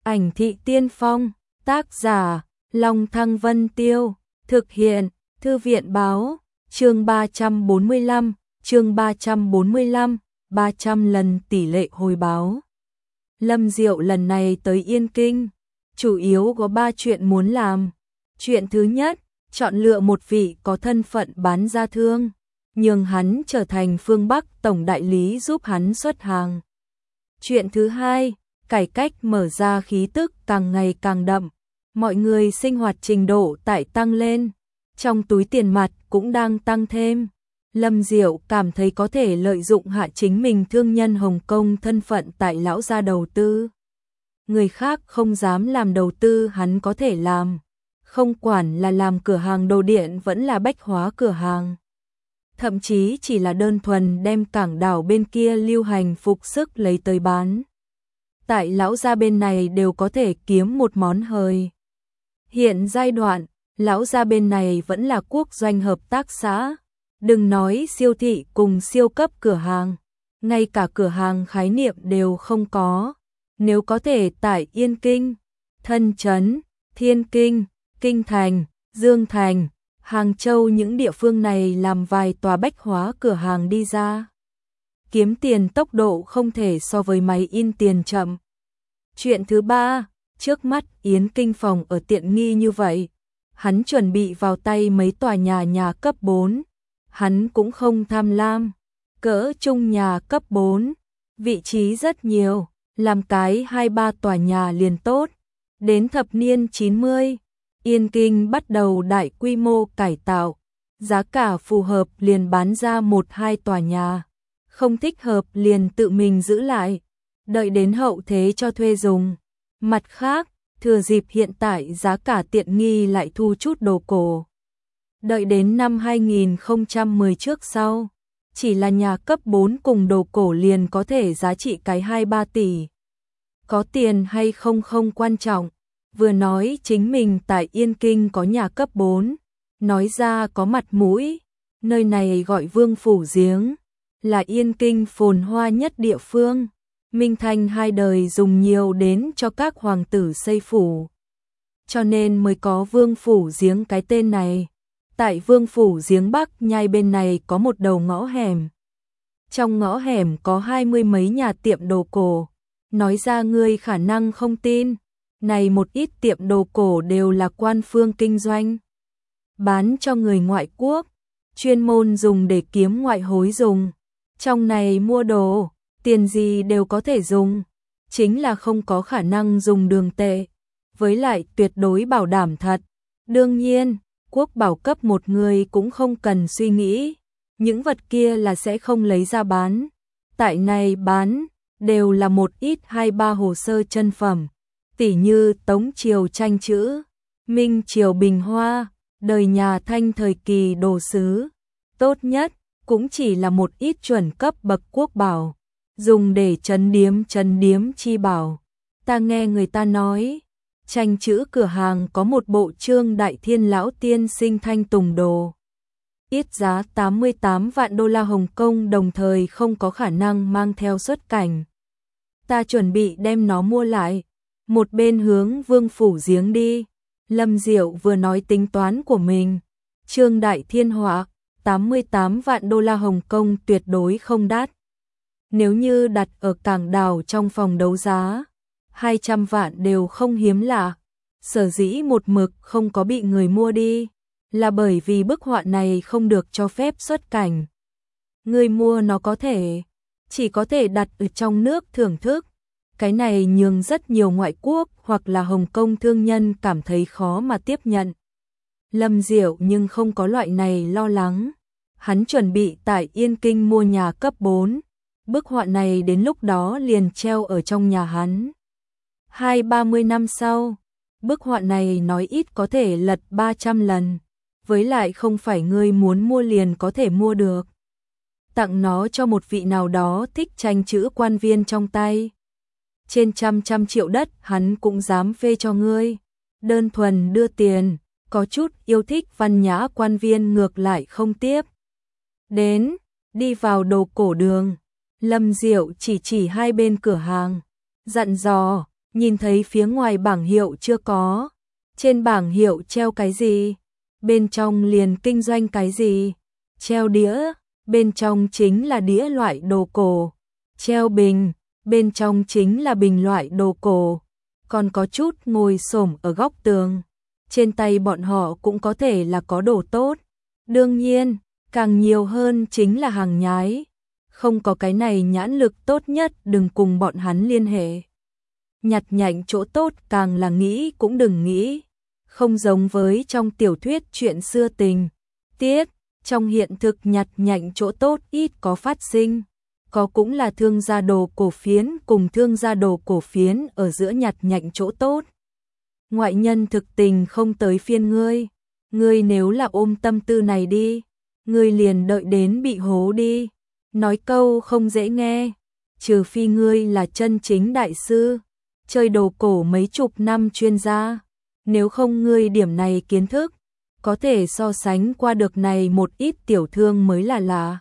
Ảnh thị tiên phong, tác giả, Long Thăng Vân Tiêu, thực hiện, Thư viện báo, chương 345, chương 345, 300 lần tỷ lệ hồi báo. Lâm Diệu lần này tới Yên Kinh, chủ yếu có 3 chuyện muốn làm. Chuyện thứ nhất, chọn lựa một vị có thân phận bán ra thương, nhường hắn trở thành phương Bắc tổng đại lý giúp hắn xuất hàng. Chuyện thứ hai, cải cách mở ra khí tức càng ngày càng đậm, mọi người sinh hoạt trình độ tại tăng lên, trong túi tiền mặt cũng đang tăng thêm. Lâm Diệu cảm thấy có thể lợi dụng hạ chính mình thương nhân Hồng Kông thân phận tại lão gia đầu tư. Người khác không dám làm đầu tư hắn có thể làm, không quản là làm cửa hàng đồ điện vẫn là bách hóa cửa hàng. Thậm chí chỉ là đơn thuần đem cảng đảo bên kia lưu hành phục sức lấy tới bán. Tại lão gia bên này đều có thể kiếm một món hời. Hiện giai đoạn, lão gia bên này vẫn là quốc doanh hợp tác xã. Đừng nói siêu thị cùng siêu cấp cửa hàng, ngay cả cửa hàng khái niệm đều không có. Nếu có thể tại Yên Kinh, Thân Trấn, Thiên Kinh, Kinh Thành, Dương Thành, Hàng Châu những địa phương này làm vài tòa bách hóa cửa hàng đi ra. Kiếm tiền tốc độ không thể so với máy in tiền chậm. Chuyện thứ ba, trước mắt Yến Kinh phòng ở tiện nghi như vậy, hắn chuẩn bị vào tay mấy tòa nhà cấp 4. Hắn cũng không tham lam, cỡ trung nhà cấp 4, vị trí rất nhiều, làm cái 2-3 tòa nhà liền tốt. Đến thập niên 90, Yên Kinh bắt đầu đại quy mô cải tạo, giá cả phù hợp liền bán ra 1-2 tòa nhà, không thích hợp liền tự mình giữ lại, đợi đến hậu thế cho thuê dùng. Mặt khác, thừa dịp hiện tại giá cả tiện nghi lại thu chút đồ cổ. Đợi đến năm 2010 trước sau, chỉ là nhà cấp 4 cùng đồ cổ liền có thể giá trị cái 2-3 tỷ. Có tiền hay không không quan trọng, vừa nói chính mình tại Yên Kinh có nhà cấp 4, nói ra có mặt mũi, nơi này gọi Vương Phủ Giếng, là Yên Kinh phồn hoa nhất địa phương, Minh Thanh 2 đời dùng nhiều đến cho các hoàng tử xây phủ. Cho nên mới có Vương Phủ Giếng cái tên này. Tại Vương Phủ Giếng Bắc nhai bên này có một đầu ngõ hẻm. Trong ngõ hẻm có 20 mấy nhà tiệm đồ cổ. Nói ra ngươi khả năng không tin. Này một ít tiệm đồ cổ đều là quan phương kinh doanh. Bán cho người ngoại quốc. Chuyên môn dùng để kiếm ngoại hối dùng. Trong này mua đồ, tiền gì đều có thể dùng. Chính là không có khả năng dùng đường tệ. Với lại tuyệt đối bảo đảm thật. Đương nhiên, quốc bảo cấp một người cũng không cần suy nghĩ, những vật kia là sẽ không lấy ra bán. Tại này bán, đều là một ít 2-3 hồ sơ chân phẩm, tỉ như Tống Triều tranh chữ, Minh Triều bình hoa, đời nhà Thanh thời kỳ đồ sứ. Tốt nhất, cũng chỉ là một ít chuẩn cấp bậc quốc bảo, dùng để trấn điếm chi bảo. Ta nghe người ta nói, tranh chữ cửa hàng có một bộ Trương Đại Thiên lão tiên sinh thanh tùng đồ. Ít giá 88 vạn đô la Hồng Kông, đồng thời không có khả năng mang theo xuất cảnh. Ta chuẩn bị đem nó mua lại, một bên hướng Vương Phủ Giếng đi. Lâm Diệu vừa nói tính toán của mình. Trương Đại Thiên họa, 88 vạn đô la Hồng Kông tuyệt đối không đắt. Nếu như đặt ở cảng đảo trong phòng đấu giá, 200 vạn đều không hiếm lạ. Sở dĩ một mực không có bị người mua đi, là bởi vì bức họa này không được cho phép xuất cảnh. Người mua nó có thể, chỉ có thể đặt ở trong nước thưởng thức. Cái này nhường rất nhiều ngoại quốc hoặc là Hồng Kông thương nhân cảm thấy khó mà tiếp nhận. Lâm Diệu nhưng không có loại này lo lắng. Hắn chuẩn bị tại Yên Kinh mua nhà cấp 4. Bức họa này đến lúc đó liền treo ở trong nhà hắn. 20-30 năm sau, bức họa này nói ít có thể lật 300 lần, với lại không phải ngươi muốn mua liền có thể mua được. Tặng nó cho một vị nào đó thích tranh chữ quan viên trong tay. Trên trăm triệu đất hắn cũng dám phê cho ngươi. Đơn thuần đưa tiền, có chút yêu thích văn nhã quan viên ngược lại không tiếp. Đến, đi vào đồ cổ đường, Lâm Diệu chỉ hai bên cửa hàng, dặn dò. nhìn thấy phía ngoài bảng hiệu chưa có. Trên bảng hiệu treo cái gì? Bên trong liền kinh doanh cái gì? Treo đĩa, bên trong chính là đĩa loại đồ cổ. Treo bình, bên trong chính là bình loại đồ cổ. Còn có chút ngồi xổm ở góc tường. Trên tay bọn họ cũng có thể là có đồ tốt. Đương nhiên, càng nhiều hơn chính là hàng nhái. Không có cái này nhãn lực tốt nhất đừng cùng bọn hắn liên hệ. Nhặt nhạnh chỗ tốt càng là nghĩ cũng đừng nghĩ. Không giống với trong tiểu thuyết chuyện xưa tình tiết, trong hiện thực nhặt nhạnh chỗ tốt ít có phát sinh. Có cũng là thương gia đồ cổ phiến cùng thương gia đồ cổ phiến ở giữa nhặt nhạnh chỗ tốt. Ngoại nhân thực tình không tới phiên ngươi. Ngươi nếu là ôm tâm tư này đi, ngươi liền đợi đến bị hố đi. Nói câu không dễ nghe, trừ phi ngươi là chân chính đại sư, chơi đồ cổ mấy chục năm chuyên gia. Nếu không ngươi điểm này kiến thức, có thể so sánh qua được này một ít tiểu thương mới là lạ.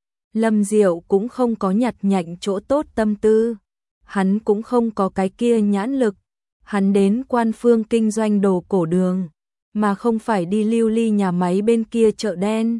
Lâm Diệu cũng không có nhặt nhạnh chỗ tốt tâm tư, hắn cũng không có cái kia nhãn lực, hắn đến Quan Phương kinh doanh đồ cổ đường, mà không phải đi lưu ly nhà máy bên kia chợ đen.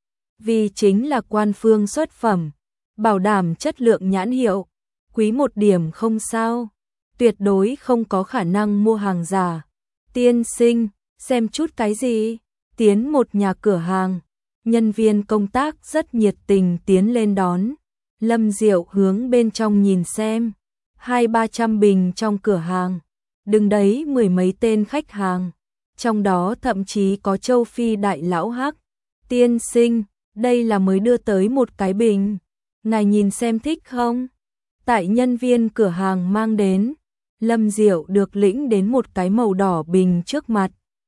Vì chính là Quan Phương xuất phẩm, bảo đảm chất lượng nhãn hiệu, quý một điểm không sao, tuyệt đối không có khả năng mua hàng giả. Tiên sinh, xem chút cái gì? Tiến một nhà cửa hàng, nhân viên công tác rất nhiệt tình tiến lên đón. Lâm Diệu hướng bên trong nhìn xem, 200-300 bình trong cửa hàng, đứng đấy mười mấy tên khách hàng, trong đó thậm chí có châu Phi đại lão Hắc. Tiên sinh, đây là mới đưa tới một cái bình, ngài nhìn xem thích không? Tại nhân viên cửa hàng mang đến, Lâm Diệu được lĩnh đến một cái màu đỏ bình trước mặt.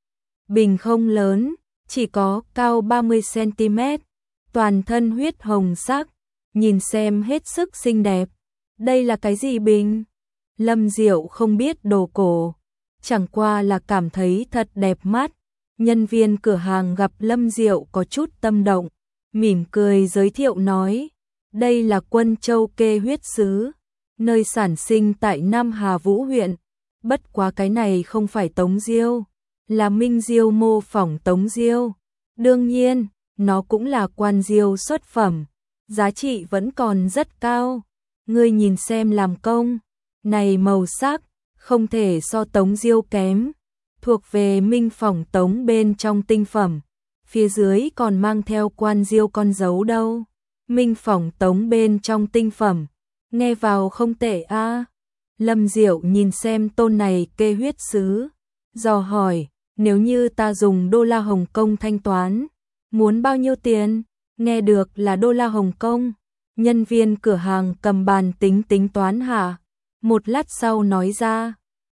Bình không lớn, chỉ có cao 30 cm, toàn thân huyết hồng sắc, nhìn xem hết sức xinh đẹp. Đây là cái gì bình? Lâm Diệu không biết đồ cổ, chẳng qua là cảm thấy thật đẹp mắt. Nhân viên cửa hàng gặp Lâm Diệu có chút tâm động, mỉm cười giới thiệu nói, đây là Quân Châu kê huyết sứ, nơi sản sinh tại Nam Hà Vũ huyện. Bất quá cái này không phải Tống Diêu, là Minh Diêu mô phỏng Tống Diêu. Đương nhiên, nó cũng là Quan Diêu xuất phẩm, giá trị vẫn còn rất cao. Ngươi nhìn xem làm công, này màu sắc, không thể so Tống Diêu kém, thuộc về Minh phỏng Tống bên trong tinh phẩm, phía dưới còn mang theo Quan Diêu con dấu đâu. Minh phỏng Tống bên trong tinh phẩm, nghe vào không tệ a. Lâm Diệu nhìn xem tôn này kê huyết sứ, dò hỏi, nếu như ta dùng đô la Hồng Kông thanh toán, muốn bao nhiêu tiền? Nghe được là đô la Hồng Kông, nhân viên cửa hàng cầm bàn tính toán hả? Một lát sau nói ra,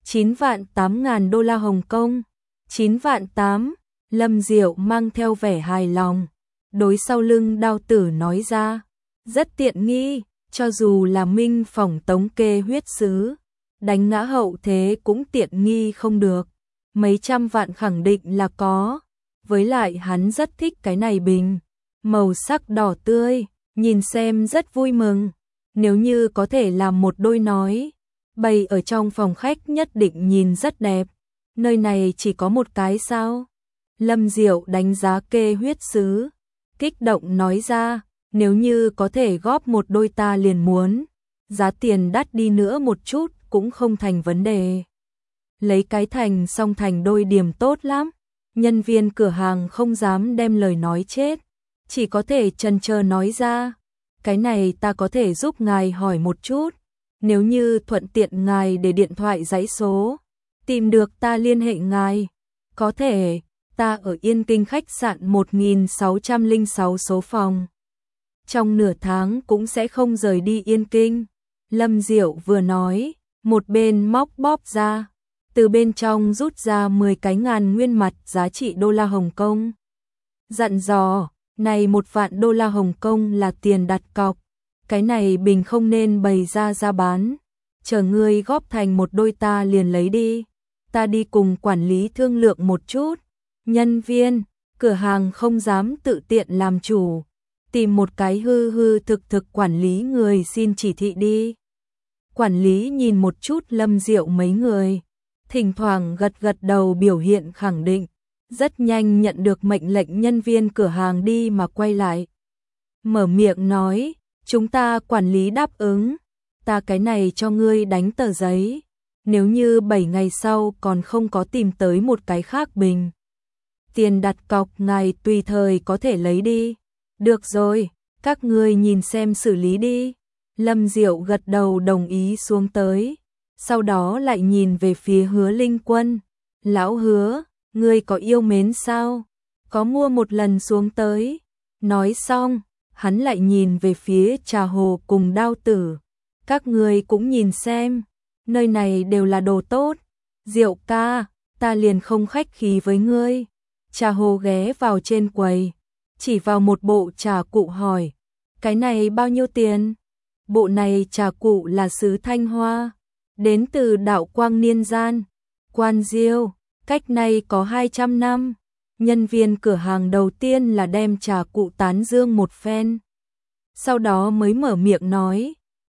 9.800.000 đô la Hồng Kông. 9.800.000, Lâm Diệu mang theo vẻ hài lòng, đối sau lưng Đao Tử nói ra, rất tiện nghi, cho dù là Minh phỏng Tống kê huyết sứ, đánh ngã hậu thế cũng tiện nghi không được, mấy trăm vạn khẳng định là có. Với lại hắn rất thích cái này bình, màu sắc đỏ tươi, nhìn xem rất vui mừng. Nếu như có thể làm một đôi nói, bày ở trong phòng khách nhất định nhìn rất đẹp. Nơi này chỉ có một cái sao? Lâm Diệu đánh giá kê huyết sứ, kích động nói ra, nếu như có thể góp một đôi ta liền muốn, giá tiền đắt đi nữa một chút cũng không thành vấn đề. Lấy cái thành song thành đôi điểm tốt lắm. Nhân viên cửa hàng không dám đem lời nói chết, chỉ có thể chần chờ nói ra, cái này ta có thể giúp ngài hỏi một chút, nếu như thuận tiện ngài để điện thoại dãy số, tìm được ta liên hệ ngài, có thể, ta ở Yên Kinh khách sạn 1606 số phòng. Trong nửa tháng cũng sẽ không rời đi Yên Kinh. Lâm Diệu vừa nói, một bên móc bóp ra, từ bên trong rút ra 10 cái ngàn nguyên mặt giá trị đô la Hồng Kông. Dặn dò, này 1 vạn đô la Hồng Kông là tiền đặt cọc, cái này bình không nên bày ra bán, chờ ngươi góp thành một đôi ta liền lấy đi, ta đi cùng quản lý thương lượng một chút. Nhân viên cửa hàng không dám tự tiện làm chủ, tìm một cái hư thực quản lý người xin chỉ thị đi. Quản lý nhìn một chút Lâm Diệu mấy người, thỉnh thoảng gật gật đầu biểu hiện khẳng định, rất nhanh nhận được mệnh lệnh nhân viên cửa hàng đi mà quay lại. Mở miệng nói, chúng ta quản lý đáp ứng, ta cái này cho ngươi đánh tờ giấy, nếu như 7 ngày sau còn không có tìm tới một cái khác bình. Tiền đặt cọc ngài tùy thời có thể lấy đi. Được rồi, các ngươi nhìn xem xử lý đi. Lâm Diệu gật đầu đồng ý xuống tới, sau đó lại nhìn về phía Hứa Linh Quân. Lão Hứa, ngươi có yêu mến sao? Có mua một lần xuống tới. Nói xong, hắn lại nhìn về phía Trà Hồ cùng Đao Tử. Các ngươi cũng nhìn xem, nơi này đều là đồ tốt. Diệu ca, ta liền không khách khí với ngươi. Trà Hồ ghé vào trên quầy, chỉ vào một bộ trà cụ hỏi, cái này bao nhiêu tiền? Bộ này trà cụ là sứ Thanh Hoa, đến từ đạo Quang Niên Gian, Quan Diêu, cách nay có 200 năm. Nhân viên cửa hàng đầu tiên là đem trà cụ tán dương một phen, sau đó mới mở miệng nói,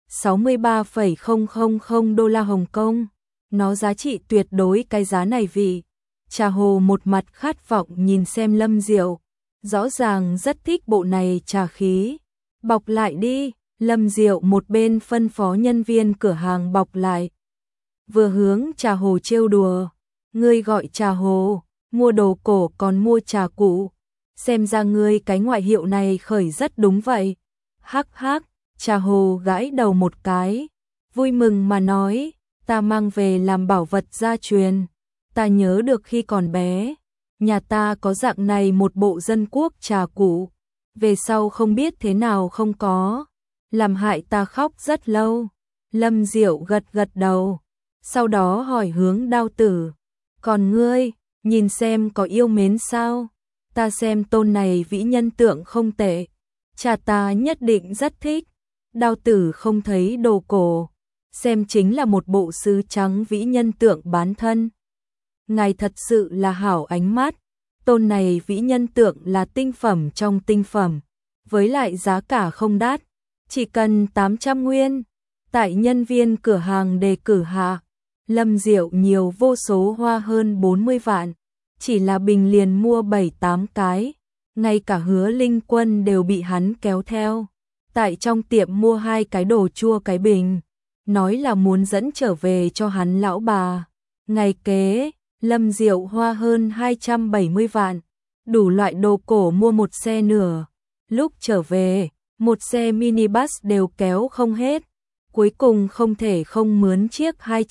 63,000 đô la Hồng Kông, nó giá trị tuyệt đối cái giá này vị. Trà Hồ một mặt khát vọng nhìn xem Lâm Diệu, rõ ràng rất thích bộ này trà khí. Bọc lại đi, Lâm Diệu một bên phân phó nhân viên cửa hàng bọc lại. Vừa hướng Trà Hồ trêu đùa, ngươi gọi Trà Hồ, mua đồ cổ còn mua trà cụ, xem ra ngươi cái ngoại hiệu này khởi rất đúng vậy. Hắc hắc, Trà Hồ gãi đầu một cái, vui mừng mà nói, ta mang về làm bảo vật gia truyền. Ta nhớ được khi còn bé, nhà ta có dạng này một bộ dân quốc trà cụ, về sau không biết thế nào không có, làm hại ta khóc rất lâu. Lâm Diệu gật gật đầu, sau đó hỏi hướng Đao Tử, còn ngươi, nhìn xem có yêu mến sao? Ta xem tôn này vĩ nhân tượng không tệ, cha ta nhất định rất thích. Đao Tử không thấy đồ cổ, xem chính là một bộ sứ trắng vĩ nhân tượng bán thân. Ngài thật sự là hảo ánh mắt, tôn này vĩ nhân tượng là tinh phẩm trong tinh phẩm, với lại giá cả không đắt, chỉ cần 800 nguyên. Tại nhân viên cửa hàng đề cử hạ, Lâm Diệu nhiều vô số hoa hơn 40 vạn, chỉ là bình liền mua 7-8 cái, ngay cả Hứa Linh Quân đều bị hắn kéo theo. Tại trong tiệm mua 2 cái đồ chua cái bình, nói là muốn dẫn trở về cho hắn lão bà. Ngày kế, Lâm Diệu hoa hơn 270 vạn, đủ loại đồ cổ mua một xe nửa. Lúc trở về, một xe minibus đều kéo không hết. Cuối cùng không thể không mướn chiếc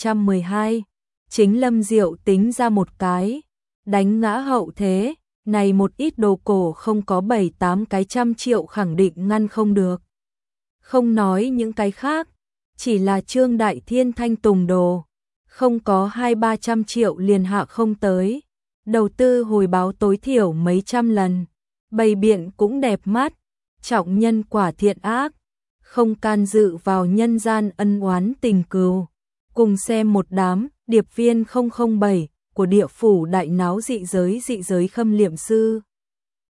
212. Chính Lâm Diệu tính ra một cái, đánh ngã hậu thế, này một ít đồ cổ không có 7-8 cái trăm triệu khẳng định ngăn không được. Không nói những cái khác, chỉ là Trương Đại Thiên Thanh Tùng đồ, không có 200-300 triệu liền hạ không tới. Đầu tư hồi báo tối thiểu mấy trăm lần, bày biện cũng đẹp mắt, trọng nhân quả thiện ác, không can dự vào nhân gian ân oán tình cừu. Cùng xem một đám điệp viên 007 của địa phủ đại náo dị giới khâm liệm sư.